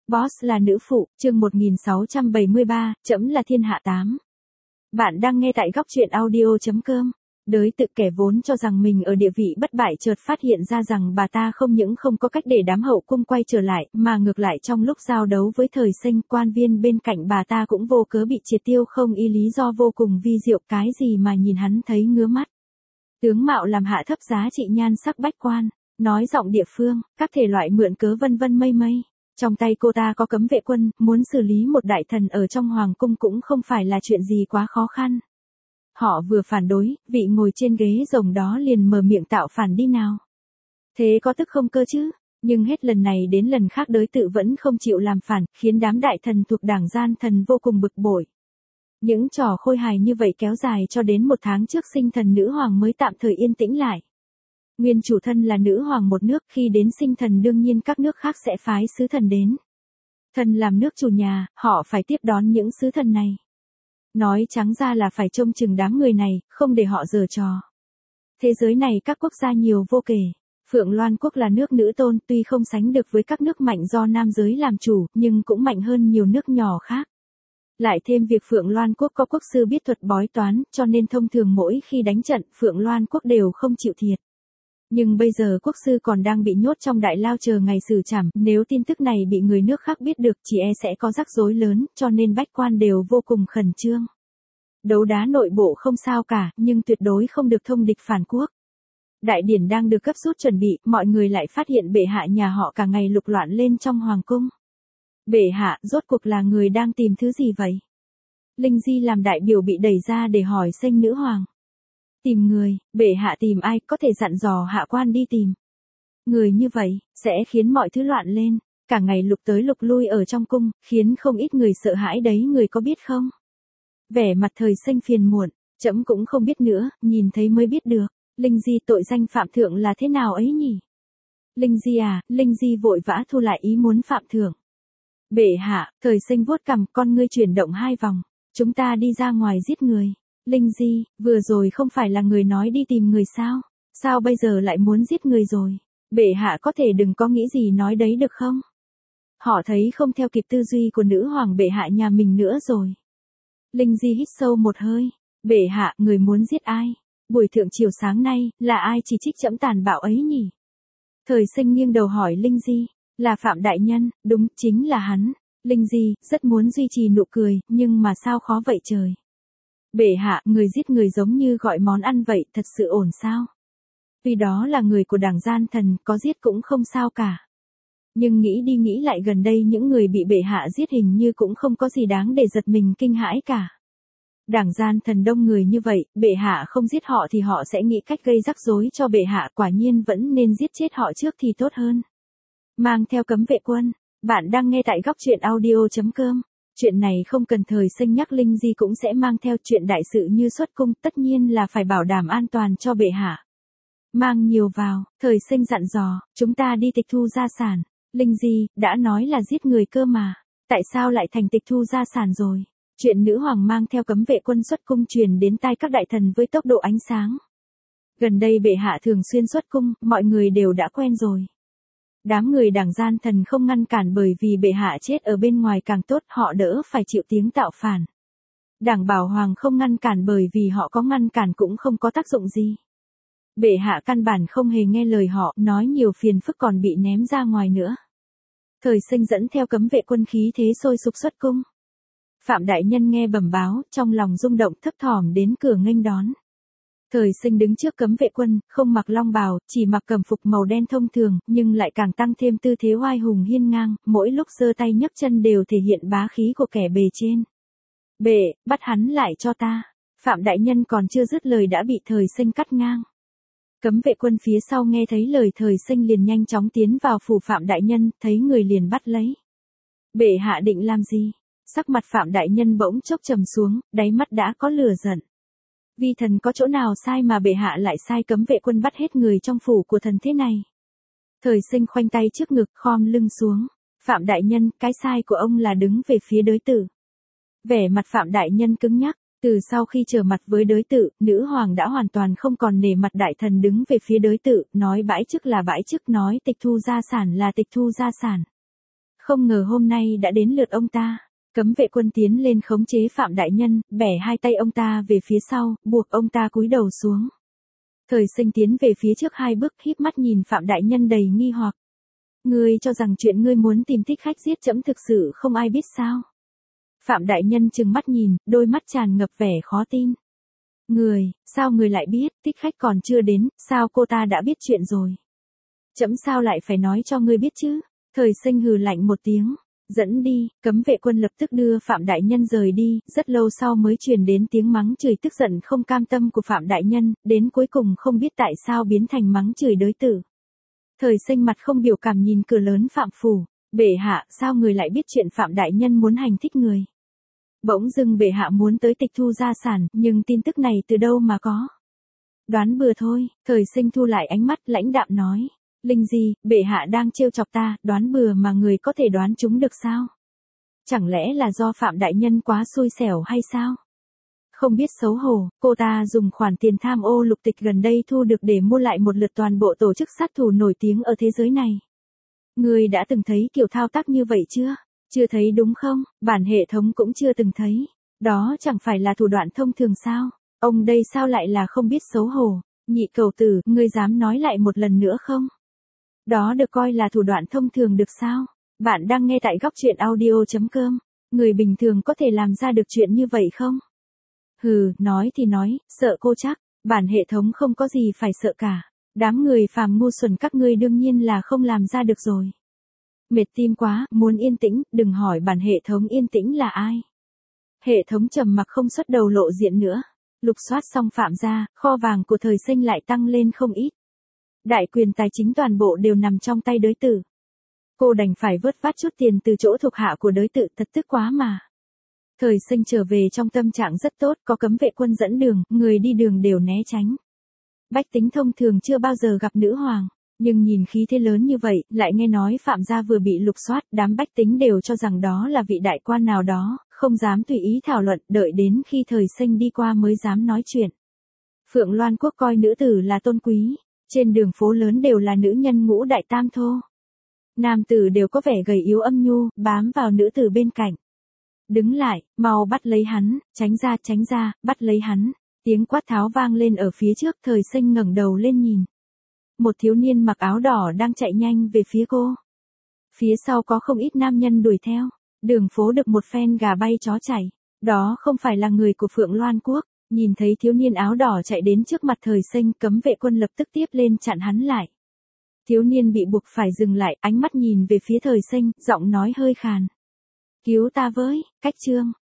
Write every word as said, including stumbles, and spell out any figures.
Boss là nữ phụ, chương một nghìn sáu trăm bảy mươi ba, trẫm là thiên hạ tám. Bạn đang nghe tại góc truyện audio chấm com. Đới tự kẻ vốn cho rằng mình ở địa vị bất bại chợt phát hiện ra rằng bà ta không những không có cách để đám hậu cung quay trở lại, mà ngược lại trong lúc giao đấu với Thời Sinh, quan viên bên cạnh bà ta cũng vô cớ bị triệt tiêu không y lý do vô cùng vi diệu, cái gì mà nhìn hắn thấy ngứa mắt. Tướng mạo làm hạ thấp giá trị nhan sắc bách quan, nói giọng địa phương, các thể loại mượn cớ vân vân mây mây. Trong tay cô ta có cấm vệ quân, muốn xử lý một đại thần ở trong hoàng cung cũng không phải là chuyện gì quá khó khăn. Họ vừa phản đối, vị ngồi trên ghế rồng đó liền mở miệng tạo phản đi nào. Thế có tức không cơ chứ? Nhưng hết lần này đến lần khác Đới tự vẫn không chịu làm phản, khiến đám đại thần thuộc đảng gian thần vô cùng bực bội. Những trò khôi hài như vậy kéo dài cho đến một tháng trước sinh thần nữ hoàng mới tạm thời yên tĩnh lại. Nguyên chủ thân là nữ hoàng một nước, khi đến sinh thần đương nhiên các nước khác sẽ phái sứ thần đến. Thần làm nước chủ nhà, họ phải tiếp đón những sứ thần này. Nói trắng ra là phải trông chừng đám người này, không để họ giở trò. Thế giới này các quốc gia nhiều vô kể. Phượng Loan quốc là nước nữ tôn, tuy không sánh được với các nước mạnh do nam giới làm chủ, nhưng cũng mạnh hơn nhiều nước nhỏ khác. Lại thêm việc Phượng Loan quốc có quốc sư biết thuật bói toán, cho nên thông thường mỗi khi đánh trận, Phượng Loan quốc đều không chịu thiệt. Nhưng bây giờ quốc sư còn đang bị nhốt trong đại lao chờ ngày xử trảm, nếu tin tức này bị người nước khác biết được chỉ e sẽ có rắc rối lớn, cho nên bách quan đều vô cùng khẩn trương. Đấu đá nội bộ không sao cả, nhưng tuyệt đối không được thông địch phản quốc. Đại điển đang được gấp rút chuẩn bị, mọi người lại phát hiện bệ hạ nhà họ cả ngày lục loạn lên trong hoàng cung. Bệ hạ, rốt cuộc là người đang tìm thứ gì vậy? Linh Di làm đại biểu bị đẩy ra để hỏi xênh nữ hoàng. Tìm người, bệ hạ tìm ai, có thể dặn dò hạ quan đi tìm. Người như vậy, sẽ khiến mọi thứ loạn lên, cả ngày lục tới lục lui ở trong cung, khiến không ít người sợ hãi đấy, người có biết không? Vẻ mặt Thời Sinh phiền muộn, trẫm cũng không biết nữa, nhìn thấy mới biết được. Linh Di tội danh phạm thượng là thế nào ấy nhỉ? Linh Di à, Linh Di vội vã thu lại ý muốn phạm thượng. Bệ hạ, Thời Sinh vuốt cằm, con ngươi chuyển động hai vòng. Chúng ta đi ra ngoài giết người. Linh Di, vừa rồi không phải là người nói đi tìm người sao? Sao bây giờ lại muốn giết người rồi? Bệ hạ có thể đừng có nghĩ gì nói đấy được không? Họ thấy không theo kịp tư duy của nữ hoàng bệ hạ nhà mình nữa rồi. Linh Di hít sâu một hơi. Bệ hạ, người muốn giết ai? Buổi thượng chiều sáng nay, là ai chỉ trích trẫm tàn bạo ấy nhỉ? Thời Sinh nghiêng đầu hỏi Linh Di. Là Phạm Đại Nhân, đúng, chính là hắn. Linh Di, rất muốn duy trì nụ cười, nhưng mà sao khó vậy trời? Bệ hạ, người giết người giống như gọi món ăn vậy, thật sự ổn sao? Vì đó là người của đảng gian thần, có giết cũng không sao cả. Nhưng nghĩ đi nghĩ lại gần đây những người bị bệ hạ giết hình như cũng không có gì đáng để giật mình kinh hãi cả. Đảng gian thần đông người như vậy, bệ hạ không giết họ thì họ sẽ nghĩ cách gây rắc rối cho bệ hạ, quả nhiên vẫn nên giết chết họ trước thì tốt hơn. Mang theo cấm vệ quân, bạn đang nghe tại góc truyện audio chấm com. Chuyện này không cần Thời Sinh nhắc, Linh Di cũng sẽ mang theo. Chuyện đại sự như xuất cung, tất nhiên là phải bảo đảm an toàn cho bệ hạ. Mang nhiều vào, Thời Sinh dặn dò, chúng ta đi tịch thu gia sản. Linh Di, đã nói là giết người cơ mà, tại sao lại thành tịch thu gia sản rồi? Chuyện nữ hoàng mang theo cấm vệ quân xuất cung truyền đến tai các đại thần với tốc độ ánh sáng. Gần đây bệ hạ thường xuyên xuất cung, mọi người đều đã quen rồi. Đám người đảng gian thần không ngăn cản bởi vì bệ hạ chết ở bên ngoài càng tốt, họ đỡ phải chịu tiếng tạo phản. Đảng bảo hoàng không ngăn cản bởi vì họ có ngăn cản cũng không có tác dụng gì. Bệ hạ căn bản không hề nghe lời họ, nói nhiều phiền phức còn bị ném ra ngoài nữa. Thời Sinh dẫn theo cấm vệ quân khí thế sôi sục xuất cung. Phạm Đại Nhân nghe bẩm báo, trong lòng rung động thấp thỏm đến cửa nghênh đón. Thời Sinh đứng trước cấm vệ quân, không mặc long bào, chỉ mặc cẩm phục màu đen thông thường, nhưng lại càng tăng thêm tư thế oai hùng hiên ngang, mỗi lúc giơ tay nhấc chân đều thể hiện bá khí của kẻ bề trên. Bệ, bắt hắn lại cho ta. Phạm Đại Nhân còn chưa dứt lời đã bị Thời Sinh cắt ngang. Cấm vệ quân phía sau nghe thấy lời Thời Sinh liền nhanh chóng tiến vào phủ Phạm Đại Nhân, thấy người liền bắt lấy. Bệ hạ định làm gì? Sắc mặt Phạm Đại Nhân bỗng chốc trầm xuống, đáy mắt đã có lửa giận. Vi thần có chỗ nào sai mà bệ hạ lại sai cấm vệ quân bắt hết người trong phủ của thần thế này? Thời Sinh khoanh tay trước ngực, khom lưng xuống. Phạm Đại Nhân, cái sai của ông là đứng về phía Đới tự. Vẻ mặt Phạm Đại Nhân cứng nhắc, từ sau khi trở mặt với Đới tự, nữ hoàng đã hoàn toàn không còn nể mặt đại thần đứng về phía Đới tự, nói bãi chức là bãi chức, nói tịch thu gia sản là tịch thu gia sản. Không ngờ hôm nay đã đến lượt ông ta. Cấm vệ quân tiến lên khống chế Phạm Đại Nhân, bẻ hai tay ông ta về phía sau, buộc ông ta cúi đầu xuống. Thời Sinh tiến về phía trước hai bước, híp mắt nhìn Phạm Đại Nhân đầy nghi hoặc. Ngươi cho rằng chuyện ngươi muốn tìm thích khách giết trẫm thực sự không ai biết sao? Phạm Đại Nhân trừng mắt nhìn, đôi mắt tràn ngập vẻ khó tin. Người, sao người lại biết, thích khách còn chưa đến, sao cô ta đã biết chuyện rồi? Trẫm sao lại phải nói cho ngươi biết chứ? Thời Sinh hừ lạnh một tiếng. Dẫn đi, cấm vệ quân lập tức đưa Phạm Đại Nhân rời đi, rất lâu sau mới truyền đến tiếng mắng chửi tức giận không cam tâm của Phạm Đại Nhân, đến cuối cùng không biết tại sao biến thành mắng chửi đối tử. Thời Sinh mặt không biểu cảm nhìn cửa lớn Phạm phủ, bệ hạ, sao người lại biết chuyện Phạm Đại Nhân muốn hành thích người? Bỗng dưng bệ hạ muốn tới tịch thu gia sản, nhưng tin tức này từ đâu mà có? Đoán bừa thôi, Thời Sinh thu lại ánh mắt lãnh đạm nói. Linh Di, bệ hạ đang trêu chọc ta, đoán bừa mà người có thể đoán chúng được sao? Chẳng lẽ là do Phạm Đại Nhân quá xui xẻo hay sao? Không biết xấu hổ, cô ta dùng khoản tiền tham ô lục tịch gần đây thu được để mua lại một lượt toàn bộ tổ chức sát thủ nổi tiếng ở thế giới này. Người đã từng thấy kiểu thao tác như vậy chưa? Chưa thấy đúng không? Bản hệ thống cũng chưa từng thấy. Đó chẳng phải là thủ đoạn thông thường sao? Ông đây sao lại là không biết xấu hổ? Nhị cầu tử, ngươi dám nói lại một lần nữa không? Đó được coi là thủ đoạn thông thường được sao? Bạn đang nghe tại góc truyện audio chấm com. Người bình thường có thể làm ra được chuyện như vậy không? Hừ, nói thì nói, sợ cô chắc. Bản hệ thống không có gì phải sợ cả. Đám người phàm ngu xuẩn các ngươi đương nhiên là không làm ra được rồi. Mệt tim quá, muốn yên tĩnh, đừng hỏi bản hệ thống yên tĩnh là ai. Hệ thống trầm mặc không xuất đầu lộ diện nữa. Lục soát xong Phạm gia, kho vàng của Thời Sinh lại tăng lên không ít. Đại quyền tài chính toàn bộ đều nằm trong tay đới tử. Cô đành phải vớt vát chút tiền từ chỗ thuộc hạ của đới tử, thật tức quá mà. Thời Sinh trở về trong tâm trạng rất tốt, có cấm vệ quân dẫn đường, người đi đường đều né tránh. Bách tính thông thường chưa bao giờ gặp nữ hoàng, nhưng nhìn khí thế lớn như vậy, lại nghe nói Phạm gia vừa bị lục soát, đám bách tính đều cho rằng đó là vị đại quan nào đó, không dám tùy ý thảo luận, đợi đến khi Thời Sinh đi qua mới dám nói chuyện. Phượng Loan Quốc coi nữ tử là tôn quý. Trên đường phố lớn đều là nữ nhân ngũ đại tam thô. Nam tử đều có vẻ gầy yếu âm nhu, bám vào nữ tử bên cạnh. Đứng lại, mau bắt lấy hắn, tránh ra, tránh ra, bắt lấy hắn. Tiếng quát tháo vang lên ở phía trước, Thời Sinh ngẩng đầu lên nhìn. Một thiếu niên mặc áo đỏ đang chạy nhanh về phía cô. Phía sau có không ít nam nhân đuổi theo. Đường phố được một phen gà bay chó chạy. Đó không phải là người của Phượng Loan Quốc. Nhìn thấy thiếu niên áo đỏ chạy đến trước mặt Thời Sinh, cấm vệ quân lập tức tiếp lên chặn hắn lại. Thiếu niên bị buộc phải dừng lại, ánh mắt nhìn về phía Thời Sinh, giọng nói hơi khàn. Cứu ta với, cách trương,